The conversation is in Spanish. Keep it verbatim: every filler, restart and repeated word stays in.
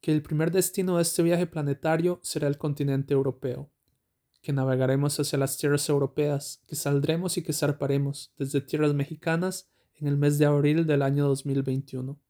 que el primer destino de este viaje planetario será el continente europeo, que navegaremos hacia las tierras europeas, que saldremos y que zarparemos desde tierras mexicanas en el mes de abril del año dos mil veintiuno.